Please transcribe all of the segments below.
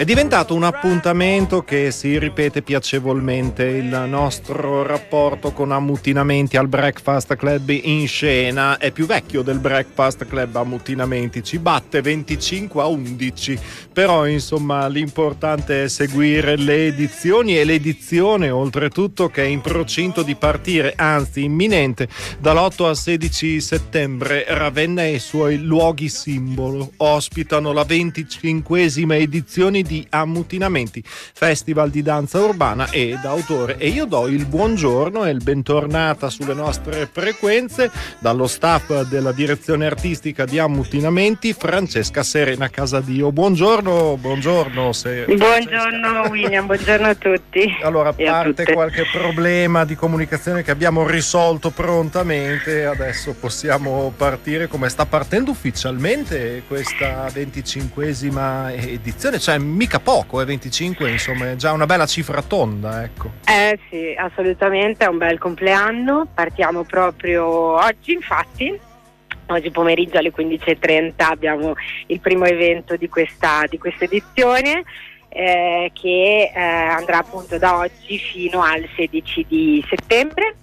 È diventato un appuntamento che si ripete piacevolmente, il nostro rapporto con Ammutinamenti al Breakfast Club in scena. È più vecchio del Breakfast Club Ammutinamenti, ci batte 25-11, però insomma l'importante è seguire le edizioni, e l'edizione oltretutto che è in procinto di partire, anzi imminente, dall'8 al 16 settembre. Ravenna e i suoi luoghi simbolo ospitano la 25esima edizione di Ammutinamenti, festival di danza urbana e d'autore. E io do il buongiorno e il bentornata sulle nostre frequenze dallo staff della direzione artistica di Ammutinamenti, Francesca Serena Casadio. Buongiorno. Buongiorno William, buongiorno a tutti. Allora, a parte qualche problema di comunicazione che abbiamo risolto prontamente, adesso possiamo partire. Come sta partendo ufficialmente questa 25esima edizione? Cioè mica poco, 25, insomma è già una bella cifra tonda, ecco. Sì, assolutamente, è un bel compleanno. Partiamo proprio oggi, infatti. Oggi pomeriggio alle 15:30 abbiamo il primo evento di questa edizione, che andrà appunto da oggi fino al 16 di settembre.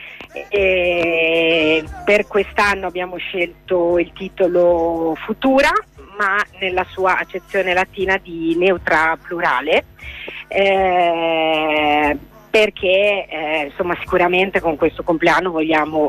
Per quest'anno abbiamo scelto il titolo Futura, ma nella sua accezione latina di neutra plurale, perché insomma sicuramente con questo compleanno vogliamo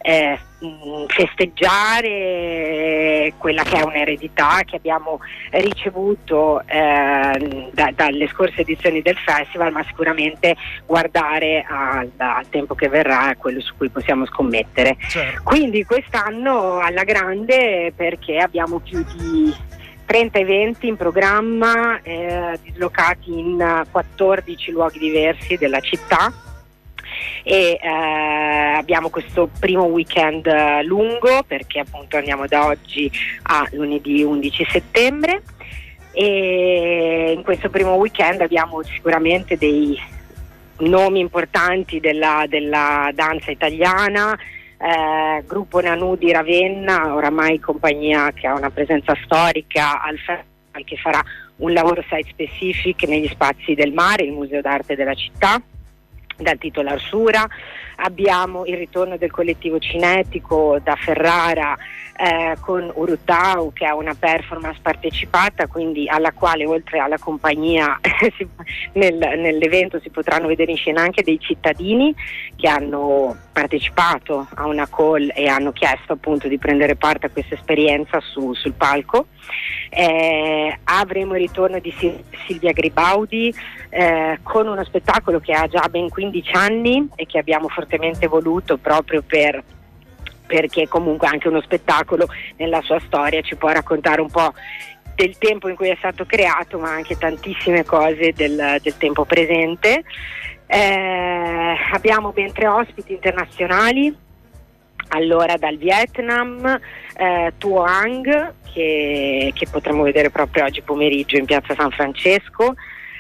festeggiare quella che è un'eredità che abbiamo ricevuto dalle scorse edizioni del festival, ma sicuramente guardare al tempo che verrà, a quello su cui possiamo scommettere. Certo. Quindi quest'anno alla grande, perché abbiamo più di 30 eventi in programma, dislocati in 14 luoghi diversi della città, e abbiamo questo primo weekend lungo, perché appunto andiamo da oggi a lunedì 11 settembre, e in questo primo weekend abbiamo sicuramente dei nomi importanti della danza italiana. Gruppo Nanù di Ravenna, oramai compagnia che ha una presenza storica al festival, che farà un lavoro site specific negli spazi del mare, il Museo d'Arte della città, dal titolo Arsura. Abbiamo il ritorno del collettivo cinetico da Ferrara, con Urutau, che è una performance partecipata, quindi alla quale oltre alla compagnia nell'evento si potranno vedere in scena anche dei cittadini che hanno partecipato a una call e hanno chiesto appunto di prendere parte a questa esperienza sul palco. Avremo il ritorno di Silvia Gribaudi, con uno spettacolo che ha già ben 15 anni e che abbiamo fortemente voluto proprio perché comunque anche uno spettacolo nella sua storia ci può raccontare un po' del tempo in cui è stato creato, ma anche tantissime cose del tempo presente. Abbiamo ben 3 ospiti internazionali, allora dal Vietnam, Tuo Ang, che potremo vedere proprio oggi pomeriggio in piazza San Francesco,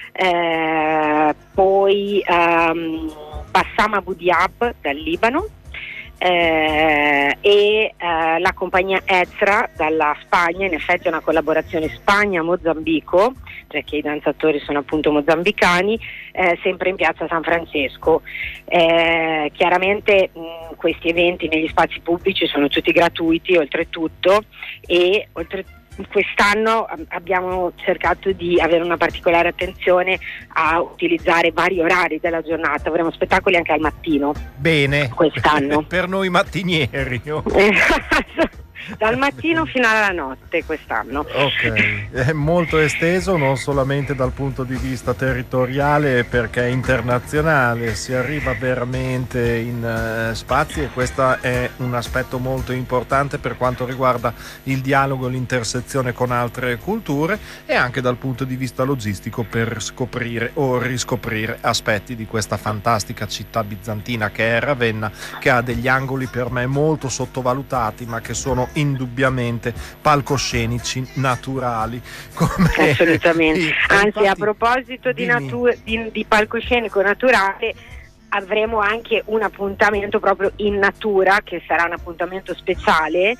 poi Bassam Abu Diab dal Libano, e la compagnia Ezra dalla Spagna. In effetti è una collaborazione Spagna-Mozambico, perché i danzatori sono appunto mozambicani, sempre in piazza San Francesco. Chiaramente questi eventi negli spazi pubblici sono tutti gratuiti oltretutto, e quest'anno abbiamo cercato di avere una particolare attenzione a utilizzare vari orari della giornata. Avremo spettacoli anche al mattino. Bene, quest'anno. Per noi mattinieri. Dal mattino fino alla notte quest'anno. Ok, è molto esteso, non solamente dal punto di vista territoriale, perché è internazionale, si arriva veramente in spazi, e questo è un aspetto molto importante per quanto riguarda il dialogo e l'intersezione con altre culture, e anche dal punto di vista logistico per scoprire o riscoprire aspetti di questa fantastica città bizantina che è Ravenna, che ha degli angoli per me molto sottovalutati, ma che sono indubbiamente palcoscenici naturali. Assolutamente. Anzi, infatti, a proposito di palcoscenico naturale, avremo anche un appuntamento proprio in natura, che sarà un appuntamento speciale,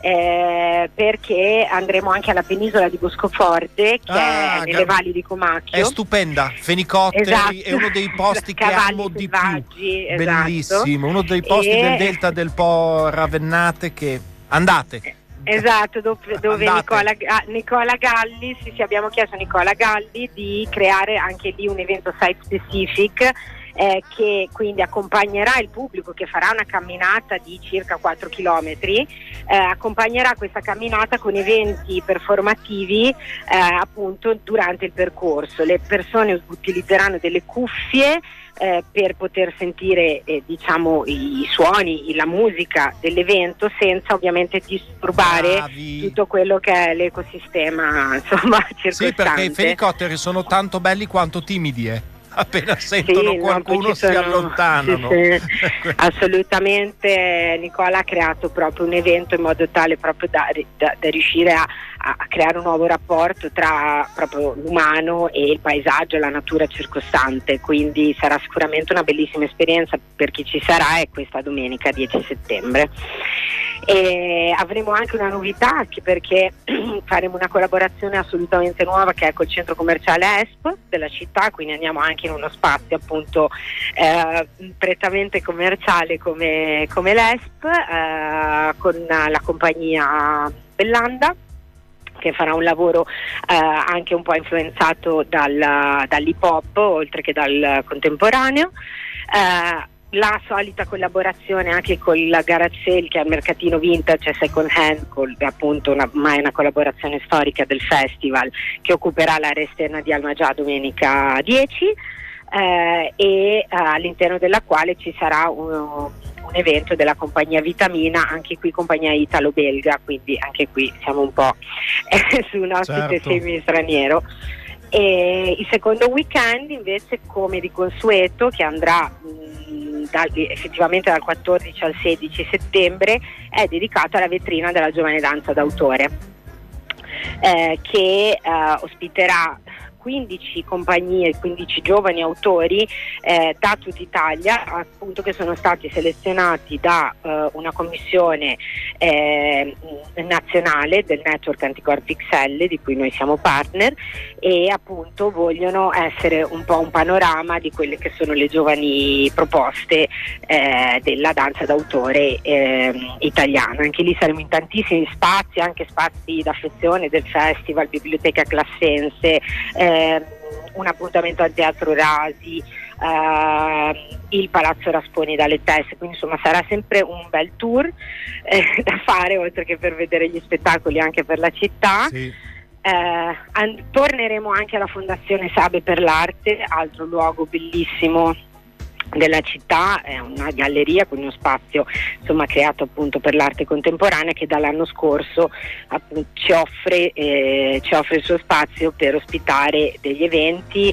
perché andremo anche alla penisola di Boscoforte, che è nelle valli di Comacchio. È stupenda, fenicotteri, esatto. È uno dei posti che amo di più, esatto. Bellissimo, uno dei posti del delta del Po Ravennate che andate. Esatto, dove Nicola Galli, sì, abbiamo chiesto a Nicola Galli di creare anche lì un evento site specific, che quindi accompagnerà il pubblico, che farà una camminata di circa 4 chilometri, accompagnerà questa camminata con eventi performativi appunto durante il percorso. Le persone utilizzeranno delle cuffie per poter sentire diciamo i suoni, la musica dell'evento, senza ovviamente disturbare tutto quello che è l'ecosistema, insomma, circostante. Sì, perché i fenicotteri sono tanto belli quanto timidi, appena sentono qualcuno si allontanano. Sì. Assolutamente. Nicola ha creato proprio un evento in modo tale proprio da riuscire a creare un nuovo rapporto tra proprio l'umano e il paesaggio e la natura circostante, quindi sarà sicuramente una bellissima esperienza per chi ci sarà, è questa domenica 10 settembre. E avremo anche una novità, perché faremo una collaborazione assolutamente nuova, che è col centro commerciale ESP della città, quindi andiamo anche in uno spazio appunto prettamente commerciale come l'ESP, con la compagnia Bellanda, che farà un lavoro anche un po' influenzato dall'hip hop oltre che dal contemporaneo. La solita collaborazione anche con la Garage Sale, che è il mercatino vintage e second hand, appunto ormai una collaborazione storica del festival, che occuperà l'area esterna di Almagià domenica 10, e all'interno della quale ci sarà un evento della compagnia Vitamina, anche qui compagnia italo-belga, quindi anche qui siamo un po' su un ospite semi-straniero. E il secondo weekend invece, come di consueto, che andrà effettivamente dal 14 al 16 settembre, è dedicato alla vetrina della giovane danza d'autore, che ospiterà 15 compagnie, 15 giovani autori da tutta Italia, appunto, che sono stati selezionati da una commissione nazionale del network Anticorpi XL, di cui noi siamo partner, e appunto vogliono essere un po' un panorama di quelle che sono le giovani proposte della danza d'autore italiana. Anche lì saremo in tantissimi spazi, anche spazi d'affezione del festival, biblioteca classense, un appuntamento al Teatro Rasi, il Palazzo Rasponi dalle Teste, quindi insomma sarà sempre un bel tour da fare, oltre che per vedere gli spettacoli anche per la città. Sì. Torneremo anche alla Fondazione Sabe per l'Arte, altro luogo bellissimo della città, è una galleria, quindi uno spazio insomma creato appunto per l'arte contemporanea, che dall'anno scorso appunto ci offre il suo spazio per ospitare degli eventi.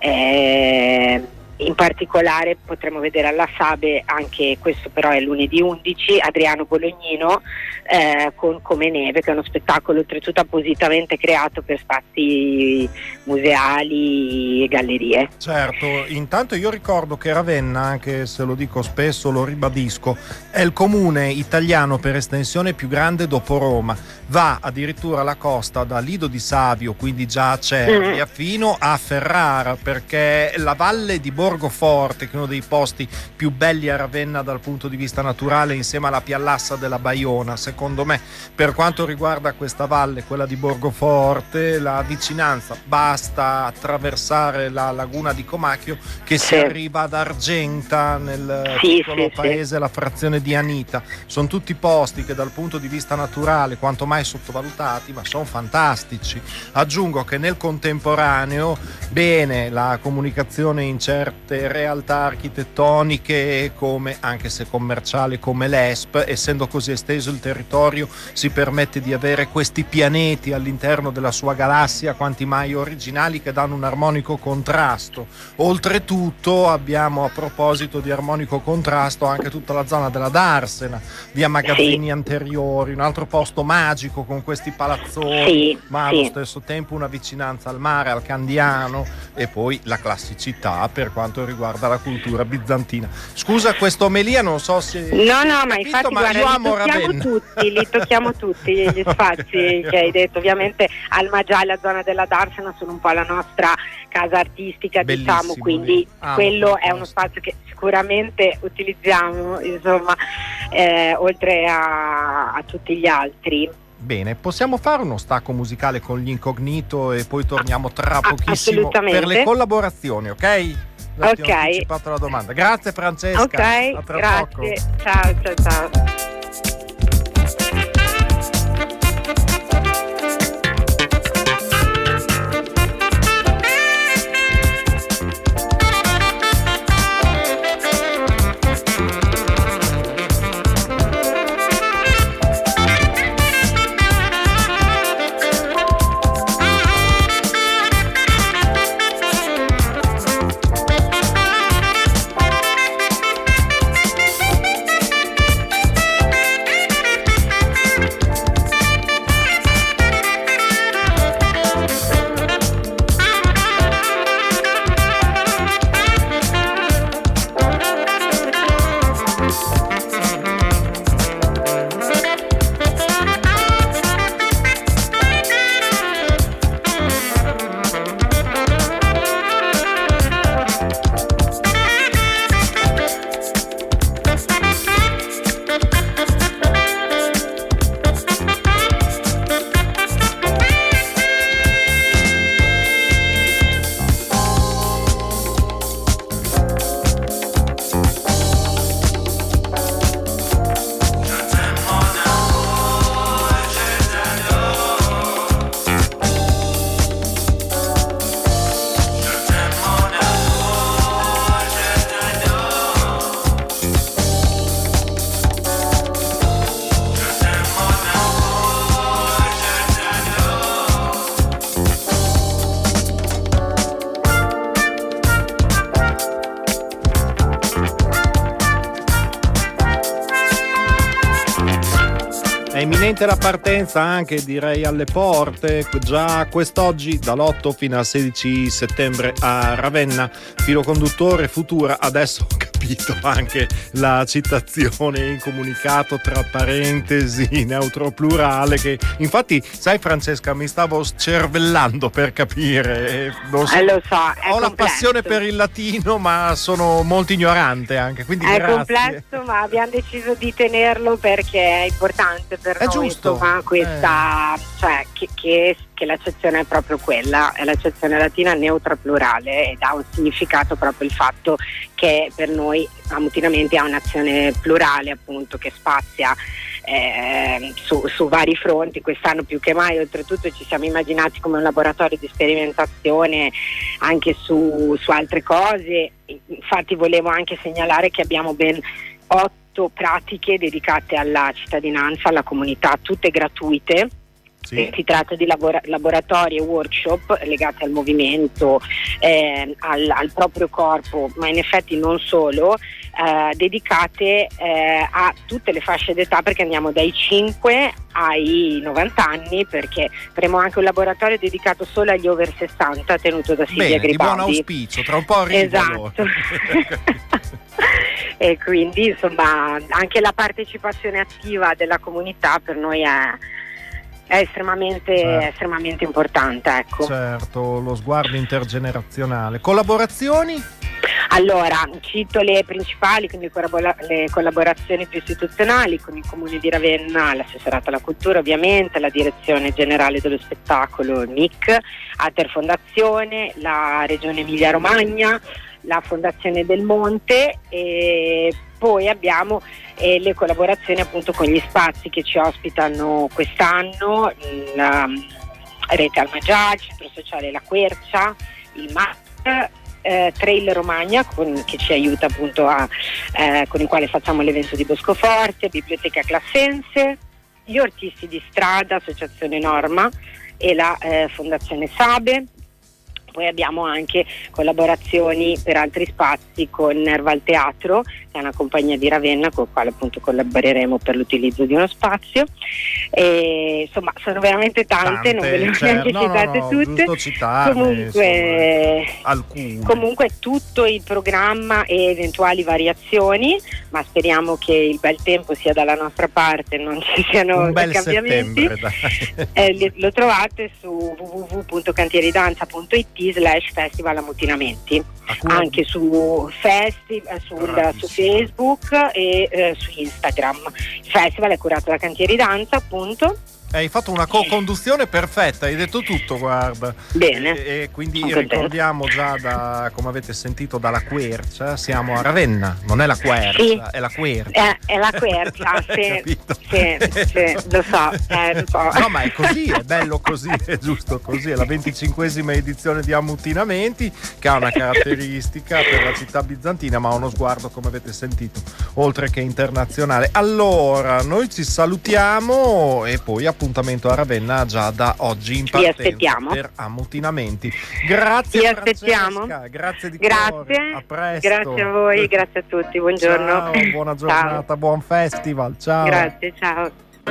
In particolare potremo vedere alla Sabe, anche questo però è lunedì 11, Adriano Bolognino con Come Neve, che è uno spettacolo oltretutto appositamente creato per spazi museali e gallerie. Certo, intanto io ricordo che Ravenna, anche se lo dico spesso, lo ribadisco, è il comune italiano per estensione più grande dopo Roma. Va addirittura alla costa da Lido di Savio, quindi già a Cervia, fino a Ferrara, perché la valle di Borgoforte, che è uno dei posti più belli a Ravenna dal punto di vista naturale, insieme alla Piallassa della Baiona, secondo me, per quanto riguarda questa valle, quella di Borgoforte, la vicinanza, basta attraversare la laguna di Comacchio che si arriva ad Argenta, nel piccolo paese, la frazione di Anita. Sono tutti posti che dal punto di vista naturale quanto mai sottovalutati, ma sono fantastici. Aggiungo che nel contemporaneo, bene, la comunicazione in certe realtà architettoniche, come anche se commerciali, come l'ESP, essendo così esteso il territorio, si permette di avere questi pianeti all'interno della sua galassia quanti mai originali, che danno un armonico contrasto. Oltretutto abbiamo, a proposito di armonico contrasto, anche tutta la zona della Darsena, via Magazzini Anteriori, un altro posto magico con questi palazzoni, ma allo stesso tempo una vicinanza al mare, al Candiano, e poi la classicità per quanto quanto riguarda la cultura bizantina. Scusa questa omelia, non so se... No, ma infatti ma guarda, io amo Ravenna. li tocchiamo tutti gli spazi che hai detto. Ovviamente Alma Già e la zona della Darsena sono un po' la nostra casa artistica, bellissimo, diciamo, quindi quello è uno spazio che sicuramente utilizziamo, insomma, oltre a tutti gli altri. Bene, possiamo fare uno stacco musicale con gli Incognito e poi torniamo tra pochissimo per le collaborazioni, ok? Ok. Ti ho anticipato la domanda. Grazie Francesca. Ok, a tra grazie. poco. Ciao. Imminente la partenza, anche direi alle porte, già quest'oggi dall'8 fino al 16 settembre a Ravenna. Filo conduttore Futura, adesso ho capito anche la citazione in comunicato tra parentesi neutro plurale, che infatti sai Francesca mi stavo scervellando per capire, lo so, ho la passione per il latino ma sono molto ignorante anche, quindi è grazie. complesso, ma abbiamo deciso di tenerlo perché è importante per è noi, giusto. Insomma, questa cioè che l'accezione è proprio quella, è l'accezione latina neutra plurale, ed ha un significato proprio il fatto che per noi Ammutinamenti ha un'azione plurale, appunto, che spazia su vari fronti. Quest'anno più che mai oltretutto ci siamo immaginati come un laboratorio di sperimentazione anche su altre cose. Infatti volevo anche segnalare che abbiamo ben 8 pratiche dedicate alla cittadinanza, alla comunità, tutte gratuite. Sì. Si tratta di laboratori e workshop legati al movimento, al proprio corpo, ma in effetti non solo, dedicate a tutte le fasce d'età, perché andiamo dai 5 ai 90 anni, perché avremo anche un laboratorio dedicato solo agli over 60 tenuto da Silvia Gribaldi. Di buon auspicio, tra un po' arrivo. Esatto. E quindi insomma anche la partecipazione attiva della comunità per noi è estremamente importante, ecco. Certo, lo sguardo intergenerazionale. Collaborazioni? Allora, cito le principali, quindi le collaborazioni più istituzionali con il Comune di Ravenna, l'Assessorato alla Cultura ovviamente, la Direzione Generale dello Spettacolo, il MIC, Ater Fondazione, la Regione Emilia Romagna, la Fondazione del Monte, e poi abbiamo le collaborazioni appunto con gli spazi che ci ospitano quest'anno, la Rete Alma Già, il Centro Sociale La Quercia, il MAC, Trail Romagna che ci aiuta appunto con il quale facciamo l'evento di Boscoforte, Biblioteca Classense, gli Ortisti di Strada, Associazione Norma e la Fondazione Sabe. Poi abbiamo anche collaborazioni per altri spazi con Nerva al Teatro, che è una compagnia di Ravenna con la quale appunto collaboreremo per l'utilizzo di uno spazio. E, insomma, sono veramente tante, non ve le ho neanche citate tutte. Comunque tutto il programma e eventuali variazioni, ma speriamo che il bel tempo sia dalla nostra parte, non ci siano cambiamenti. Lo trovate su www.cantierdanza.it/festival ammutinamenti, anche su Facebook e su Instagram. Il festival è curato da Cantieri Danza, appunto. Hai fatto una co-conduzione perfetta, hai detto tutto, guarda. Bene. E quindi ricordiamo già, come avete sentito, dalla Quercia, siamo a Ravenna, non è la Quercia, sì, è la Quercia. È la Quercia, sì, lo so. No, ma è così, è bello così, è giusto così, è la 25esima edizione di Ammutinamenti, che ha una caratteristica per la città bizantina, ma ha uno sguardo, come avete sentito, oltre che internazionale. Allora, noi ci salutiamo e poi appuntamento a Ravenna già da oggi in partenza per Ammutinamenti. Grazie, vi Francesca, aspettiamo. Grazie di cuore. A presto. Grazie a voi, grazie a tutti, buongiorno. Ciao, buona giornata, ciao. Buon festival, ciao. Grazie, ciao.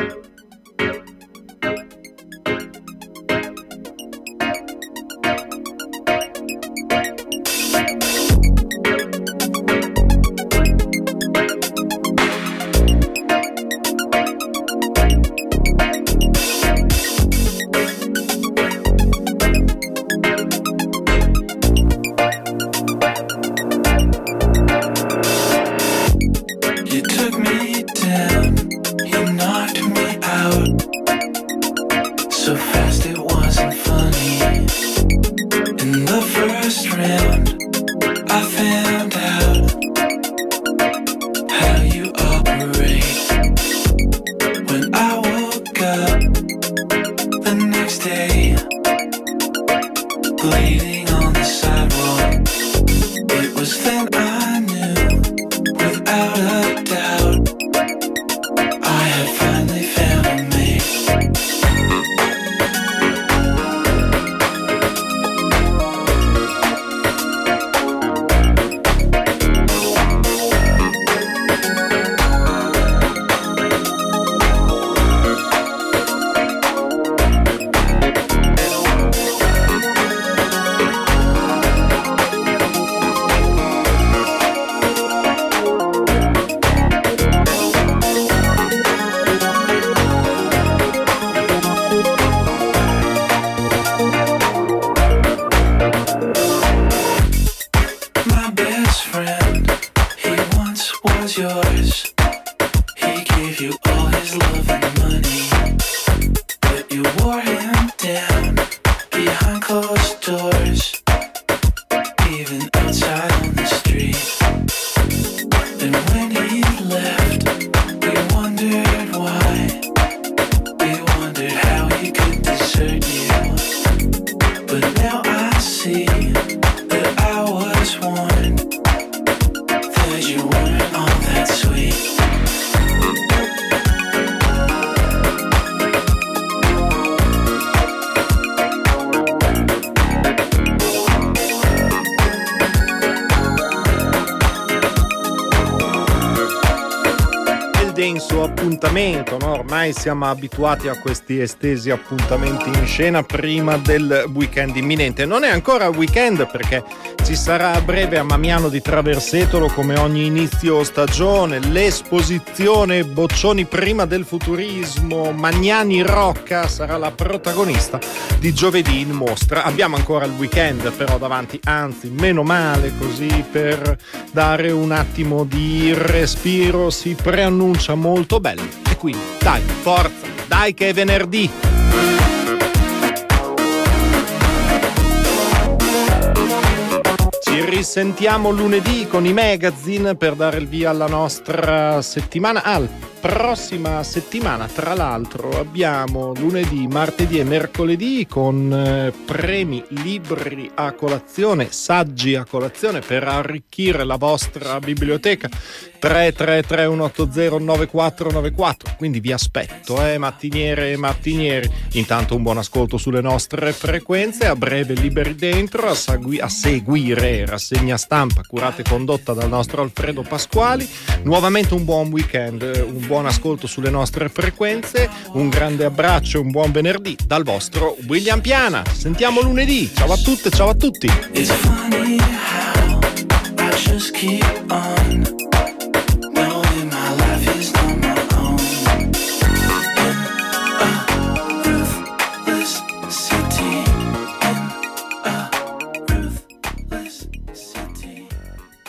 Appuntamento, no? Ormai siamo abituati a questi estesi appuntamenti in scena prima del weekend imminente. Non è ancora weekend perché ci sarà a breve a Mamiano di Traversetolo, come ogni inizio stagione, l'esposizione Boccioni prima del futurismo. Magnani Rocca sarà la protagonista di giovedì in mostra. Abbiamo ancora il weekend però davanti, anzi meno male, così per dare un attimo di respiro. Si preannuncia molto bello e quindi dai, forza, dai che è venerdì. Ci risentiamo lunedì con i magazine per dare il via alla nostra settimana. Prossima settimana, tra l'altro, abbiamo lunedì, martedì e mercoledì con premi, libri a colazione, saggi a colazione per arricchire la vostra biblioteca. 333 180 9494. Quindi vi aspetto, mattiniere e mattinieri. Intanto un buon ascolto sulle nostre frequenze. A breve liberi dentro a seguire rassegna stampa curata e condotta dal nostro Alfredo Pasquali. Nuovamente un buon weekend, un buon ascolto sulle nostre frequenze, un grande abbraccio, un buon venerdì dal vostro William Piana. Sentiamo lunedì. Ciao a tutte, ciao a tutti. It's funny how I just keep on